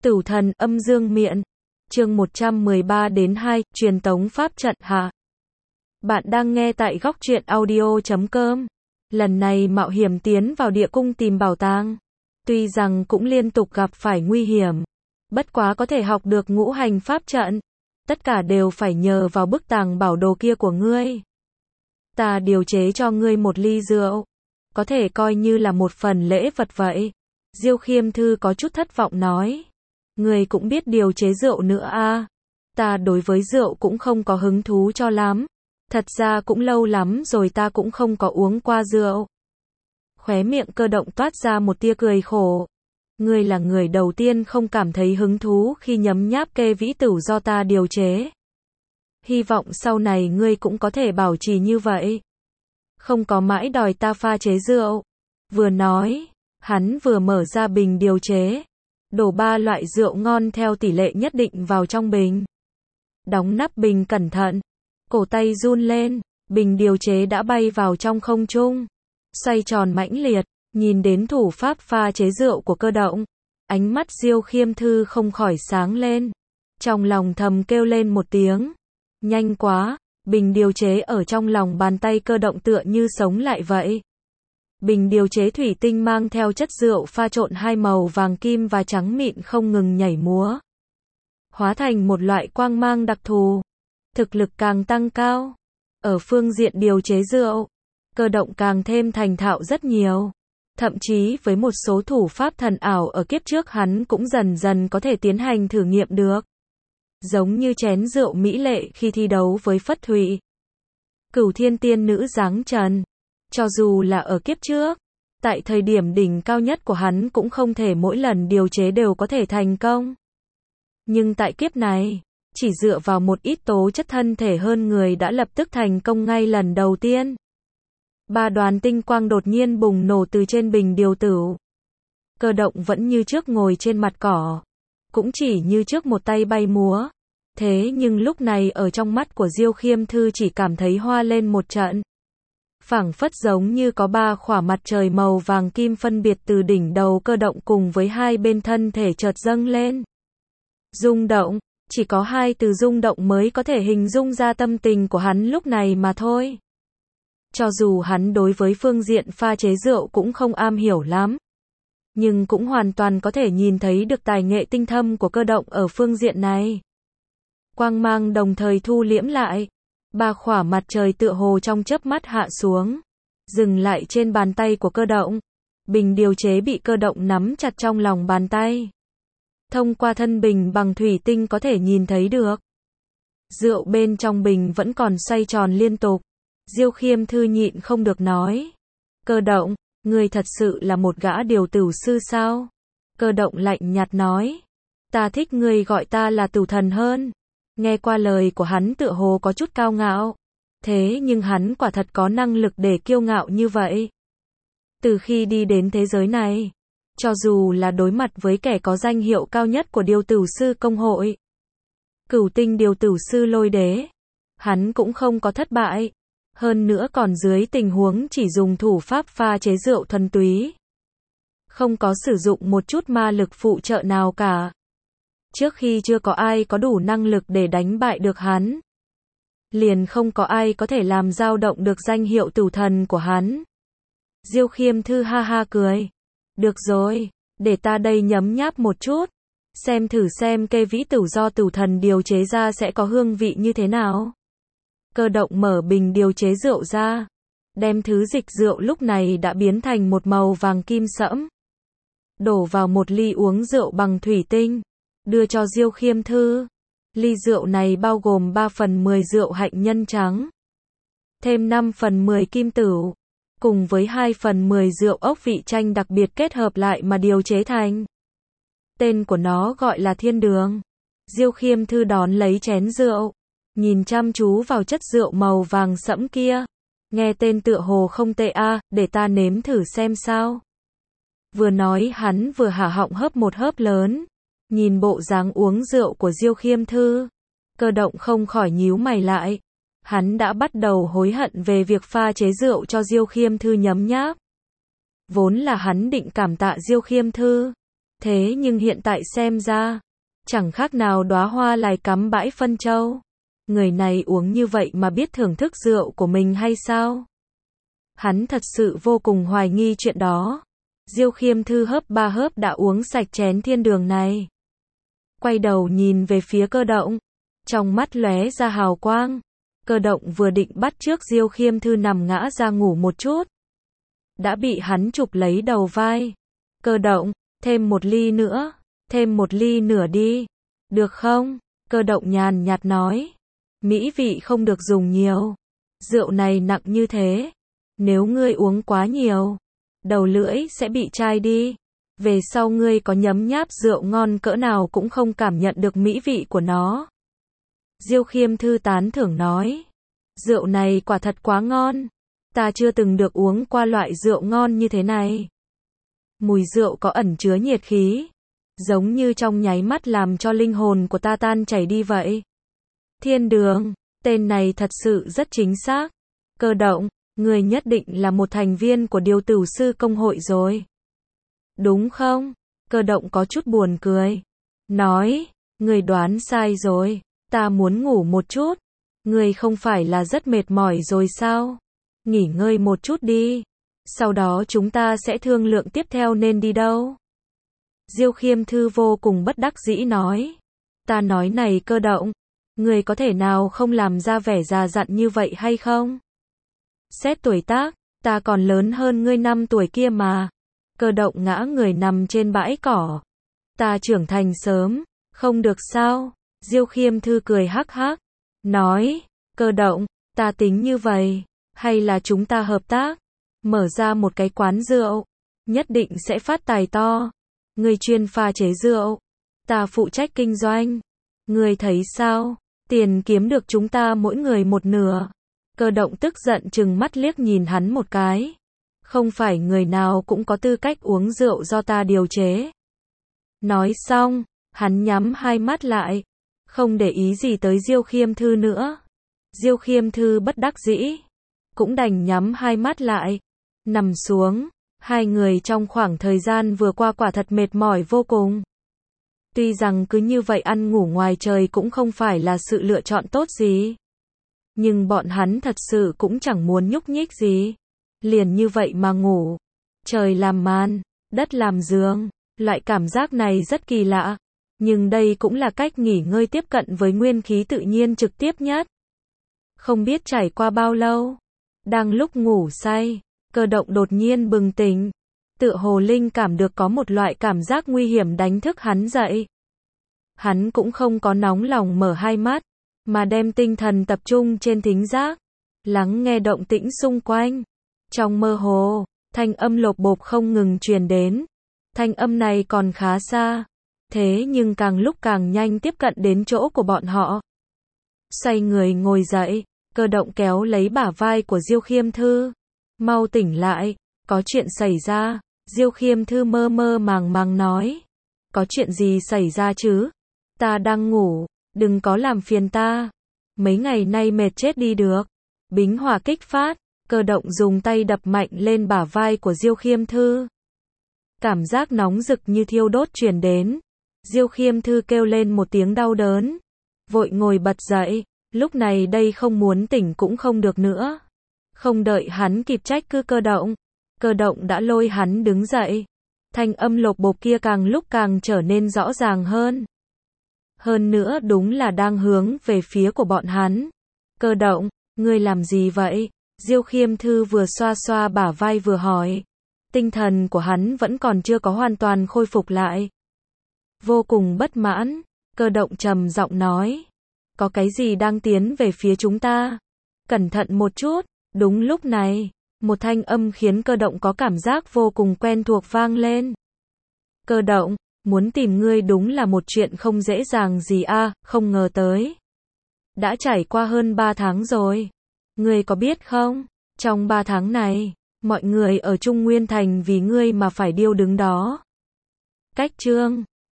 Tửu thần âm dương miện. Chương 113 đến 2, truyền tống pháp trận hạ. Bạn đang nghe tại góc truyện audio.com. Lần này mạo hiểm tiến vào địa cung tìm bảo tàng. Tuy rằng cũng liên tục gặp phải nguy hiểm. Bất quá có thể học được ngũ hành pháp trận. Tất cả đều phải nhờ vào bức tàng bảo đồ kia của ngươi. Ta điều chế cho ngươi một ly rượu. Có thể coi như là một phần lễ vật vậy. Diêu Khiêm Thư có chút thất vọng nói. Ngươi cũng biết điều chế rượu nữa à? Ta đối với rượu cũng không có hứng thú cho lắm. Thật ra cũng lâu lắm rồi ta cũng không có uống qua rượu. Khóe miệng Cơ Động toát ra một tia cười khổ. Ngươi là người đầu tiên không cảm thấy hứng thú khi nhấm nháp kê vĩ tửu do ta điều chế. Hy vọng sau này ngươi cũng có thể bảo trì như vậy. Không có mãi đòi ta pha chế rượu. Vừa nói, hắn vừa mở ra bình điều chế. Đổ 3 loại rượu ngon theo tỷ lệ nhất định vào trong bình. Đóng nắp bình cẩn thận. Cổ tay run lên, bình điều chế đã bay vào trong không trung. Xoay tròn mãnh liệt, nhìn đến thủ pháp pha chế rượu của Cơ Động. Ánh mắt Diêu Khiêm Thư không khỏi sáng lên. Trong lòng thầm kêu lên một tiếng. Nhanh quá, bình điều chế ở trong lòng bàn tay Cơ Động tựa như sống lại vậy. Bình điều chế thủy tinh mang theo chất rượu pha trộn hai màu vàng kim và trắng mịn không ngừng nhảy múa. Hóa thành một loại quang mang đặc thù. Thực lực càng tăng cao. Ở phương diện điều chế rượu, Cơ Động càng thêm thành thạo rất nhiều. Thậm chí với một số thủ pháp thần ảo ở kiếp trước hắn cũng dần dần có thể tiến hành thử nghiệm được. Giống như chén rượu mỹ lệ khi thi đấu với Phất Thụy. Cửu Thiên Tiên Nữ giáng trần. Cho dù là ở kiếp trước, tại thời điểm đỉnh cao nhất của hắn cũng không thể mỗi lần điều chế đều có thể thành công. Nhưng tại kiếp này, chỉ dựa vào một ít tố chất thân thể hơn người đã lập tức thành công ngay lần đầu tiên. 3 đoàn tinh quang đột nhiên bùng nổ từ trên bình điều tửu. Cơ Động vẫn như trước ngồi trên mặt cỏ, cũng chỉ như trước một tay bay múa. Thế nhưng lúc này ở trong mắt của Diêu Khiêm Thư chỉ cảm thấy hoa lên một trận. Phảng phất giống như có 3 khỏa mặt trời màu vàng kim phân biệt từ đỉnh đầu Cơ Động cùng với hai bên thân thể chợt dâng lên. Rung động, chỉ có 2 từ rung động mới có thể hình dung ra tâm tình của hắn lúc này mà thôi. Cho dù hắn đối với phương diện pha chế rượu cũng không am hiểu lắm, nhưng cũng hoàn toàn có thể nhìn thấy được tài nghệ tinh thâm của Cơ Động ở phương diện này. Quang mang đồng thời thu liễm lại. 3 khỏa mặt trời tựa hồ trong chớp mắt hạ xuống, dừng lại trên bàn tay của Cơ Động. Bình điều chế bị Cơ Động nắm chặt trong lòng bàn tay. Thông qua thân bình bằng thủy tinh có thể nhìn thấy được. Rượu bên trong bình vẫn còn xoay tròn liên tục. Diêu Khiêm Thư nhịn không được nói. Cơ Động, ngươi thật sự là một gã điều tửu sư sao? Cơ Động lạnh nhạt nói. Ta thích ngươi gọi ta là tửu thần hơn. Nghe qua lời của hắn tựa hồ có chút cao ngạo. Thế nhưng hắn quả thật có năng lực để kiêu ngạo như vậy. Từ khi đi đến thế giới này, cho dù là đối mặt với kẻ có danh hiệu cao nhất của điều tửu sư công hội, Cửu Tinh điều tửu sư Lôi Đế, hắn cũng không có thất bại. Hơn nữa còn dưới tình huống chỉ dùng thủ pháp pha chế rượu thuần túy. Không có sử dụng một chút ma lực phụ trợ nào cả. Trước khi chưa có ai có đủ năng lực để đánh bại được hắn, liền không có ai có thể làm dao động được danh hiệu tửu thần của hắn. Diêu Khiêm Thư ha ha cười. Được rồi, để ta đây nhấm nháp một chút. Xem thử xem kê vĩ tửu do tửu thần điều chế ra sẽ có hương vị như thế nào. Cơ Động mở bình điều chế rượu ra. Đem thứ dịch rượu lúc này đã biến thành một màu vàng kim sẫm. Đổ vào một ly uống rượu bằng thủy tinh. Đưa cho Diêu Khiêm Thư. Ly rượu này bao gồm 3/10 rượu hạnh nhân trắng. Thêm 5/10 kim tửu. Cùng với 2/10 rượu ốc vị chanh đặc biệt kết hợp lại mà điều chế thành. Tên của nó gọi là Thiên Đường. Diêu Khiêm Thư đón lấy chén rượu. Nhìn chăm chú vào chất rượu màu vàng sẫm kia. Nghe tên tựa hồ không tệ a, để ta nếm thử xem sao. Vừa nói hắn vừa há họng hớp một hớp lớn. Nhìn bộ dáng uống rượu của Diêu Khiêm Thư, Cơ Động không khỏi nhíu mày lại. Hắn đã bắt đầu hối hận về việc pha chế rượu cho Diêu Khiêm Thư nhấm nháp. Vốn là hắn định cảm tạ Diêu Khiêm Thư, Thế nhưng hiện tại xem ra, chẳng khác nào đóa hoa lại cắm bãi phân châu. Người này uống như vậy mà biết thưởng thức rượu của mình hay sao? Hắn thật sự vô cùng hoài nghi chuyện đó. Diêu Khiêm Thư hớp 3 hớp đã uống sạch chén thiên đường này. Quay đầu nhìn về phía Cơ Động, trong mắt lóe ra hào quang. Cơ Động vừa định bắt chước Diêu Khiêm Thư nằm ngã ra ngủ một chút, đã bị hắn chụp lấy đầu vai. Cơ Động, thêm một ly nữa, thêm một ly nửa đi, được không? Cơ Động nhàn nhạt nói, mỹ vị không được dùng nhiều, rượu này nặng như thế, nếu ngươi uống quá nhiều, đầu lưỡi sẽ bị chai đi, về sau ngươi có nhấm nháp rượu ngon cỡ nào cũng không cảm nhận được mỹ vị của nó. Diêu Khiêm Thư tán thưởng nói, rượu này quả thật quá ngon, ta chưa từng được uống qua loại rượu ngon như thế này. Mùi rượu có ẩn chứa nhiệt khí, giống như trong nháy mắt làm cho linh hồn của ta tan chảy đi vậy. Thiên đường, tên này thật sự rất chính xác. Cơ Động, người nhất định là một thành viên của Điều Tử Sư Công hội rồi. Đúng không? Cơ Động có chút buồn cười. Nói, người đoán sai rồi, ta muốn ngủ một chút. Người không phải là rất mệt mỏi rồi sao? Nghỉ ngơi một chút đi. Sau đó chúng ta sẽ thương lượng tiếp theo nên đi đâu. Diêu Khiêm Thư vô cùng bất đắc dĩ nói. Ta nói này Cơ Động, người có thể nào không làm ra vẻ già dặn như vậy hay không? Xét tuổi tác, ta còn lớn hơn ngươi 5 tuổi kia mà. Cơ Động ngã người nằm trên bãi cỏ. Ta trưởng thành sớm, không được sao? Diêu Khiêm Thư cười hắc hắc, nói, Cơ Động, ta tính như vậy, hay là chúng ta hợp tác, mở ra một cái quán rượu, nhất định sẽ phát tài to. Ngươi chuyên pha chế rượu, ta phụ trách kinh doanh. Ngươi thấy sao? Tiền kiếm được chúng ta mỗi người một nửa. Cơ Động tức giận trừng mắt liếc nhìn hắn một cái. Không phải người nào cũng có tư cách uống rượu do ta điều chế. Nói xong, hắn nhắm hai mắt lại, không để ý gì tới Diêu Khiêm Thư nữa. Diêu Khiêm Thư bất đắc dĩ, cũng đành nhắm hai mắt lại, nằm xuống. Hai người trong khoảng thời gian vừa qua quả thật mệt mỏi vô cùng. Tuy rằng cứ như vậy ăn ngủ ngoài trời cũng không phải là sự lựa chọn tốt gì, nhưng bọn hắn thật sự cũng chẳng muốn nhúc nhích gì. Liền như vậy mà ngủ. Trời làm màn, đất làm giường. Loại cảm giác này rất kỳ lạ. Nhưng đây cũng là cách nghỉ ngơi tiếp cận với nguyên khí tự nhiên trực tiếp nhất. Không biết trải qua bao lâu. Đang lúc ngủ say, Cơ Động đột nhiên bừng tỉnh. Tựa hồ linh cảm được có một loại cảm giác nguy hiểm đánh thức hắn dậy. Hắn cũng không có nóng lòng mở hai mắt, mà đem tinh thần tập trung trên thính giác, lắng nghe động tĩnh xung quanh. Trong mơ hồ, thanh âm lộp bộp không ngừng truyền đến. Thanh âm này còn khá xa, thế nhưng càng lúc càng nhanh tiếp cận đến chỗ của bọn họ. Xoay người ngồi dậy, Cơ Động kéo lấy bả vai của Diêu Khiêm Thư. Mau tỉnh lại, có chuyện xảy ra. Diêu Khiêm Thư mơ mơ màng màng nói. Có chuyện gì xảy ra chứ? Ta đang ngủ, đừng có làm phiền ta. Mấy ngày nay mệt chết đi được. Bính hỏa kích phát, Cơ Động dùng tay đập mạnh lên bả vai của Diêu Khiêm Thư. Cảm giác nóng rực như thiêu đốt truyền đến. Diêu Khiêm Thư kêu lên một tiếng đau đớn, vội ngồi bật dậy. Lúc này đây không muốn tỉnh cũng không được nữa. Không đợi hắn kịp trách cứ Cơ Động đã lôi hắn đứng dậy. Thanh âm lộp bộp kia càng lúc càng trở nên rõ ràng hơn. Hơn nữa đúng là đang hướng về phía của bọn hắn. Cơ Động, ngươi làm gì vậy? Diêu Khiêm Thư vừa xoa xoa bả vai vừa hỏi. Tinh thần của hắn vẫn còn chưa có hoàn toàn khôi phục lại. Vô cùng bất mãn, Cơ Động trầm giọng nói. Có cái gì đang tiến về phía chúng ta? Cẩn thận một chút. Đúng lúc này, một thanh âm khiến Cơ Động có cảm giác vô cùng quen thuộc vang lên. Cơ Động, muốn tìm ngươi đúng là một chuyện không dễ dàng gì a, không ngờ tới. Đã trải qua hơn 3 tháng rồi. Ngươi có biết không? Trong 3 tháng này, mọi người ở Trung Nguyên Thành vì ngươi mà phải điêu đứng đó. Cách chương